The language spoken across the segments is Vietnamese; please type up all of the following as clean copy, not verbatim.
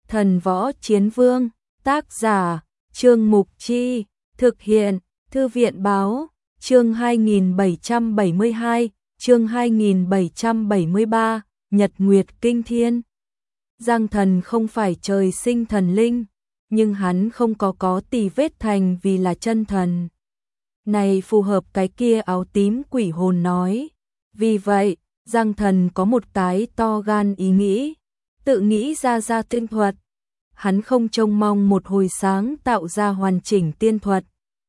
Thần Võ Chiến Vương, tác giả, Trương Mục Chi, thực hiện, Thư viện Báo, chương 2772, chương 2773, Nhật Nguyệt Kinh Thiên. Giang Thần không phải trời sinh thần linh, nhưng hắn không có tì vết thành vì là chân thần. Này phù hợp cái kia áo tím quỷ hồn nói. Vì vậy, Giang Thần có một cái to gan ý nghĩ, tự nghĩ ra tiên thuật. Hắn không trông mong một hồi sáng tạo ra hoàn chỉnh tiên thuật.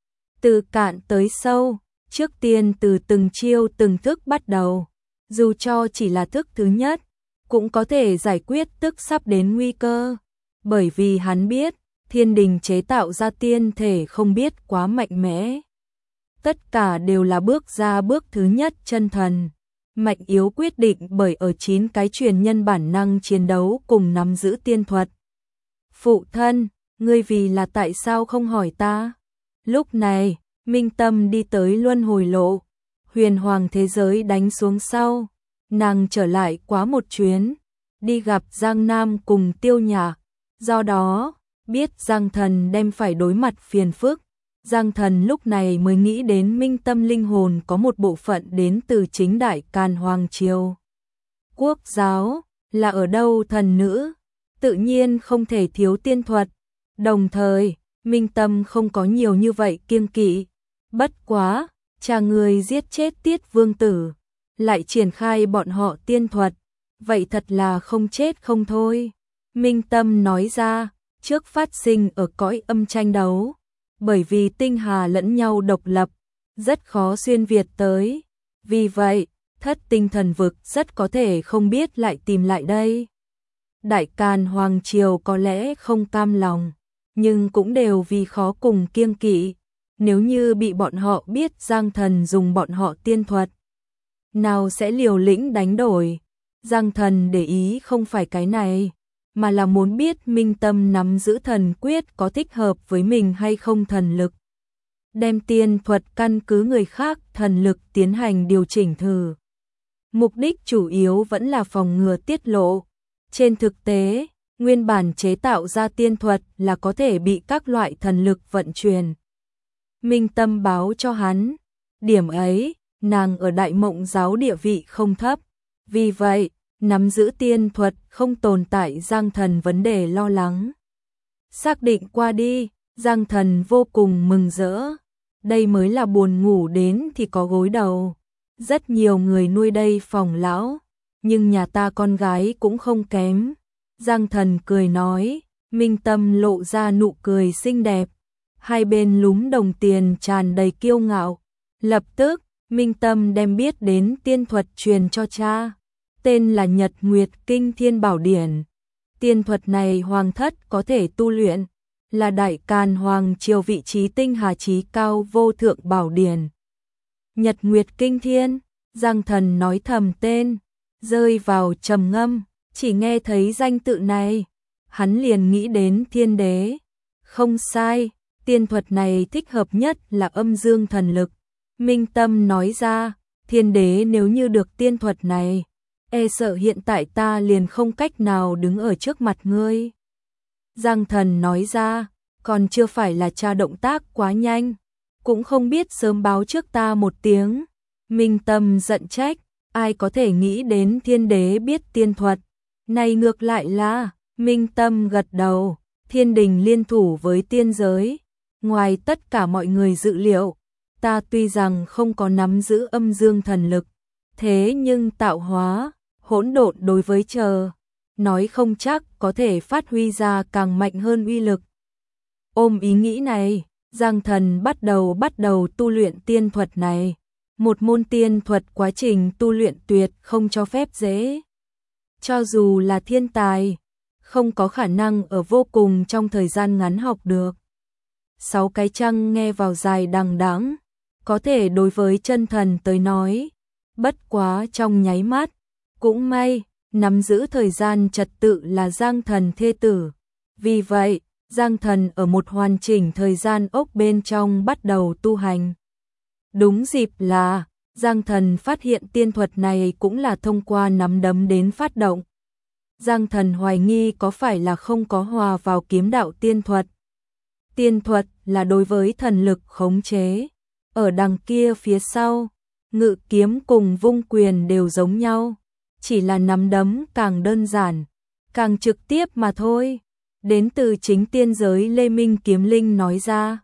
Từ cạn tới sâu, trước tiên từ từng chiêu từng thức bắt đầu. Dù cho chỉ là thức thứ nhất, cũng có thể giải quyết tức sắp đến nguy cơ. Bởi vì hắn biết, thiên đình chế tạo ra tiên thể không biết quá mạnh mẽ. Tất cả đều là bước ra bước thứ nhất chân thần. Mạnh yếu quyết định bởi ở 9 cái truyền nhân bản năng chiến đấu cùng nắm giữ tiên thuật. Phụ thân, ngươi vì là tại sao không hỏi ta? Lúc này, Minh Tâm đi tới luân hồi lộ. Huyền hoàng thế giới đánh xuống sau. Nàng trở lại quá một chuyến. Đi gặp Giang Nam cùng Tiêu Nhạc. Do đó, biết Giang Thần đem phải đối mặt phiền phức. Giang Thần lúc này mới nghĩ đến Minh Tâm linh hồn có một bộ phận đến từ chính Đại Càn Hoàng Triều. Quốc giáo, là ở đâu thần nữ? Tự nhiên không thể thiếu tiên thuật. Đồng thời, Minh Tâm không có nhiều như vậy kiêng kỵ. Bất quá, cha người giết chết Tiết Vương Tử, lại triển khai bọn họ tiên thuật. Vậy thật là không chết không thôi. Minh Tâm nói ra, trước phát sinh ở cõi âm tranh đấu. Bởi vì tinh hà lẫn nhau độc lập, rất khó xuyên việt tới. Vì vậy, thất tinh thần vực rất có thể không biết lại tìm lại đây. Đại Càn Hoàng Triều có lẽ không cam lòng, nhưng cũng đều vì khó cùng kiêng kỵ. Nếu như bị bọn họ biết Giang Thần dùng bọn họ tiên thuật, nào sẽ liều lĩnh đánh đổi. Giang Thần để ý không phải cái này, mà là muốn biết Minh Tâm nắm giữ thần quyết có thích hợp với mình hay không thần lực. Đem tiên thuật căn cứ người khác thần lực tiến hành điều chỉnh thử. Mục đích chủ yếu vẫn là phòng ngừa tiết lộ. Trên thực tế, nguyên bản chế tạo ra tiên thuật là có thể bị các loại thần lực vận chuyển. Minh Tâm báo cho hắn, điểm ấy, nàng ở Đại Mộng giáo địa vị không thấp. Vì vậy, nắm giữ tiên thuật không tồn tại Giang Thần vấn đề lo lắng. Xác định qua đi, Giang Thần vô cùng mừng rỡ. Đây mới là buồn ngủ đến thì có gối đầu. Rất nhiều người nuôi đây phòng lão, nhưng nhà ta con gái cũng không kém. Giang Thần cười nói, Minh Tâm lộ ra nụ cười xinh đẹp. Hai bên lúm đồng tiền tràn đầy kiêu ngạo. Lập tức, Minh Tâm đem biết đến tiên thuật truyền cho cha. Tên là Nhật Nguyệt Kinh Thiên Bảo Điển. Tiên thuật này hoàng thất có thể tu luyện, là Đại Càn Hoàng Triều vị trí tinh hà trí cao vô thượng bảo điển. Nhật Nguyệt Kinh Thiên, Giang Thần nói thầm tên, rơi vào trầm ngâm, chỉ nghe thấy danh tự này, hắn liền nghĩ đến Thiên Đế. Không sai, tiên thuật này thích hợp nhất là âm dương thần lực. Minh Tâm nói ra, Thiên Đế nếu như được tiên thuật này, e sợ hiện tại ta liền không cách nào đứng ở trước mặt ngươi. Giang Thần nói ra, còn chưa phải là cha động tác quá nhanh, cũng không biết sớm báo trước ta một tiếng. Minh Tâm giận trách, ai có thể nghĩ đến Thiên Đế biết tiên thuật, này ngược lại là, Minh Tâm gật đầu, thiên đình liên thủ với tiên giới. Ngoài tất cả mọi người dự liệu, ta tuy rằng không có nắm giữ âm dương thần lực, thế nhưng tạo hóa, hỗn độn đối với nói không chắc có thể phát huy ra càng mạnh hơn uy lực. Ôm ý nghĩ này, Giang Thần bắt đầu tu luyện tiên thuật này. Một môn tiên thuật quá trình tu luyện tuyệt không cho phép dễ. Cho dù là thiên tài, không có khả năng ở vô cùng trong thời gian ngắn học được. 6 cái trăng nghe vào dài đằng đẵng, có thể đối với chân thần tới nói, bất quá trong nháy mắt. Cũng may, nắm giữ thời gian trật tự là Giang Thần thê tử. Vì vậy, Giang Thần ở một hoàn chỉnh thời gian ốc bên trong bắt đầu tu hành. Đúng dịp là, Giang Thần phát hiện tiên thuật này cũng là thông qua nắm đấm đến phát động. Giang Thần hoài nghi có phải là không có hòa vào kiếm đạo tiên thuật. Tiên thuật là đối với thần lực khống chế. Ở đằng kia phía sau, ngự kiếm cùng vung quyền đều giống nhau. Chỉ là nắm đấm càng đơn giản, càng trực tiếp mà thôi. Đến từ chính tiên giới Lê Minh Kiếm Linh nói ra.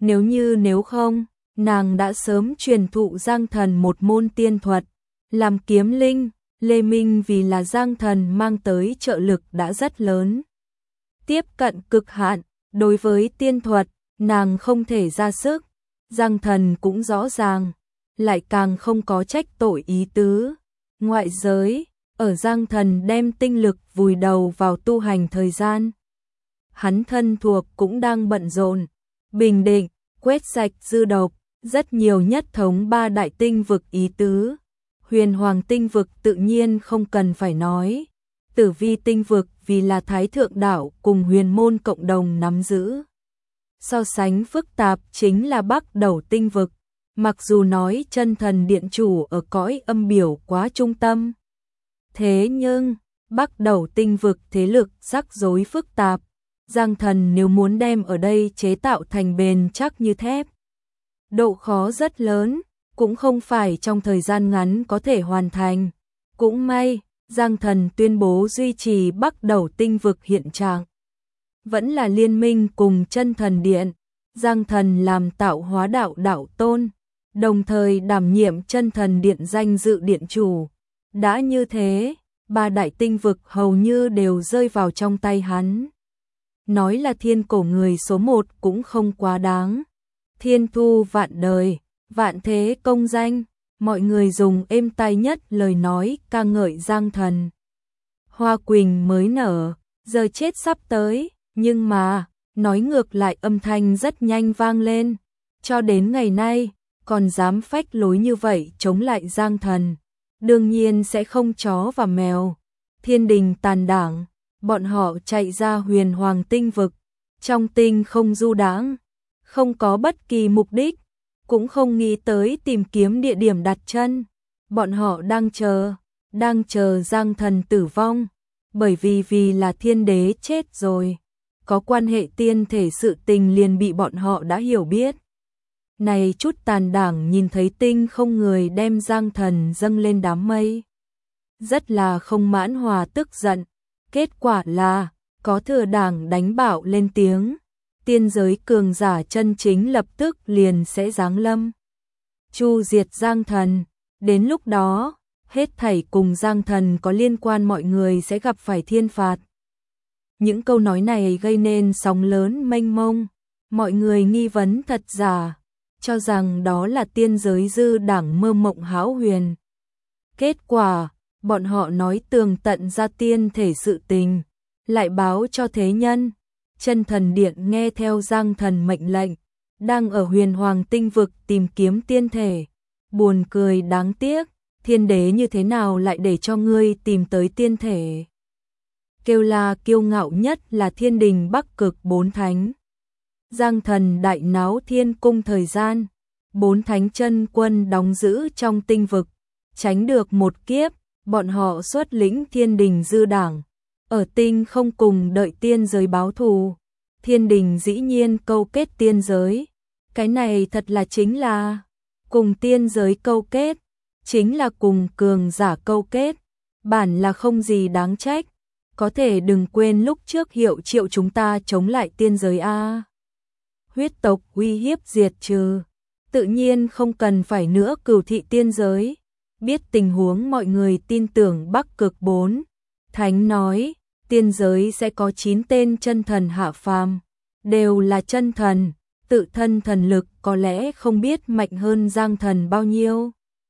Nếu không, nàng đã sớm truyền thụ Giang Thần một môn tiên thuật. Làm kiếm linh, Lê Minh vì là Giang Thần mang tới trợ lực đã rất lớn. Tiếp cận cực hạn, đối với tiên thuật, nàng không thể ra sức. Giang Thần cũng rõ ràng, lại càng không có trách tội ý tứ. Ngoại giới, ở Giang Thần đem tinh lực vùi đầu vào tu hành thời gian. Hắn thân thuộc cũng đang bận rộn, bình định, quét sạch dư độc, rất nhiều nhất thống 3 đại tinh vực ý tứ. Huyền Hoàng tinh vực tự nhiên không cần phải nói. Tử Vi tinh vực vì là Thái Thượng Đảo cùng Huyền Môn cộng đồng nắm giữ. So sánh phức tạp chính là Bắc Đầu tinh vực. Mặc dù nói chân thần điện chủ ở cõi âm biểu quá trung tâm. Thế nhưng, Bắc Đầu tinh vực thế lực rắc rối phức tạp. Giang Thần nếu muốn đem ở đây chế tạo thành bền chắc như thép. Độ khó rất lớn, cũng không phải trong thời gian ngắn có thể hoàn thành. Cũng may, Giang Thần tuyên bố duy trì Bắc Đầu tinh vực hiện trạng. Vẫn là liên minh cùng chân thần điện, Giang Thần làm tạo hóa đạo đạo tôn, đồng thời đảm nhiệm chân thần điện danh dự điện chủ. Đã như thế, 3 đại tinh vực hầu như đều rơi vào trong tay hắn. Nói là thiên cổ người số 1 cũng không quá đáng. Thiên thu vạn đời, vạn thế công danh, mọi người dùng êm tai nhất lời nói ca ngợi Giang Thần. Hoa quỳnh mới nở, giờ chết sắp tới, nhưng mà, nói ngược lại âm thanh rất nhanh vang lên. Cho đến ngày nay, còn dám phách lối như vậy chống lại Giang Thần. Đương nhiên sẽ không chó và mèo. Thiên đình tàn đảng, bọn họ chạy ra Huyền Hoàng tinh vực. Trong tinh không du đãng, không có bất kỳ mục đích, cũng không nghĩ tới tìm kiếm địa điểm đặt chân. Bọn họ đang chờ Giang Thần tử vong, bởi vì là thiên đế chết rồi. Có quan hệ tiên thể sự tình liền bị bọn họ đã hiểu biết. Này chút tàn đảng nhìn thấy tinh không người đem Giang Thần dâng lên đám mây. Rất là không mãn hòa tức giận. Kết quả là, có thừa đảng đánh bạo lên tiếng. Tiên giới cường giả chân chính lập tức liền sẽ giáng lâm. Chu diệt Giang Thần. Đến lúc đó, hết thảy cùng Giang Thần có liên quan mọi người sẽ gặp phải thiên phạt. Những câu nói này gây nên sóng lớn mênh mông. Mọi người nghi vấn thật giả, cho rằng đó là tiên giới dư đảng mơ mộng hão huyền. Kết quả, bọn họ nói tường tận ra tiên thể sự tình, lại báo cho thế nhân. Chân thần điện nghe theo Giang Thần mệnh lệnh, đang ở Huyền Hoàng tinh vực tìm kiếm tiên thể. Buồn cười đáng tiếc, thiên đế như thế nào lại để cho ngươi tìm tới tiên thể. Kêu la kiêu ngạo nhất là thiên đình Bắc Cực 4 thánh. Giang Thần đại náo thiên cung thời gian, 4 thánh chân quân đóng giữ trong tinh vực, tránh được một kiếp, bọn họ xuất lĩnh thiên đình dư đảng. Ở tinh không cùng đợi tiên giới báo thù, thiên đình dĩ nhiên câu kết tiên giới. Cái này thật là chính là cùng tiên giới câu kết, chính là cùng cường giả câu kết, bản là không gì đáng trách. Có thể đừng quên lúc trước hiệu triệu chúng ta chống lại tiên giới a. Huyết tộc uy hiếp diệt trừ, tự nhiên không cần phải nữa cửu thị tiên giới. Biết tình huống mọi người tin tưởng Bắc Cực 4 thánh nói, tiên giới sẽ có 9 tên chân thần hạ phàm, đều là chân thần, tự thân thần lực có lẽ không biết mạnh hơn Giang Thần bao nhiêu.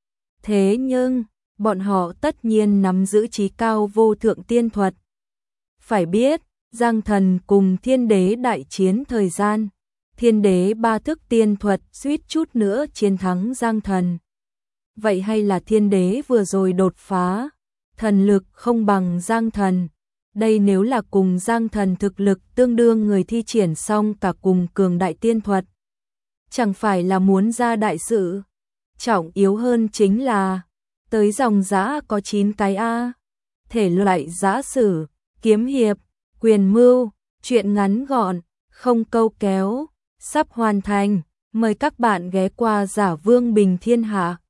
Thế nhưng, bọn họ tất nhiên nắm giữ trí cao vô thượng tiên thuật. Phải biết, Giang Thần cùng thiên đế đại chiến thời gian, thiên đế 3 thức tiên thuật suýt chút nữa chiến thắng Giang Thần. Vậy hay là thiên đế vừa rồi đột phá, thần lực không bằng Giang Thần. Đây nếu là cùng Giang Thần thực lực tương đương người thi triển xong cả cùng cường đại tiên thuật, chẳng phải là muốn ra đại sự. Trọng yếu hơn chính là, tới dòng dã có 9 cái A. Thể loại giã sử, kiếm hiệp, quyền mưu, truyện ngắn gọn, không câu kéo, sắp hoàn thành. Mời các bạn ghé qua Giả Vương Bình Thiên Hạ.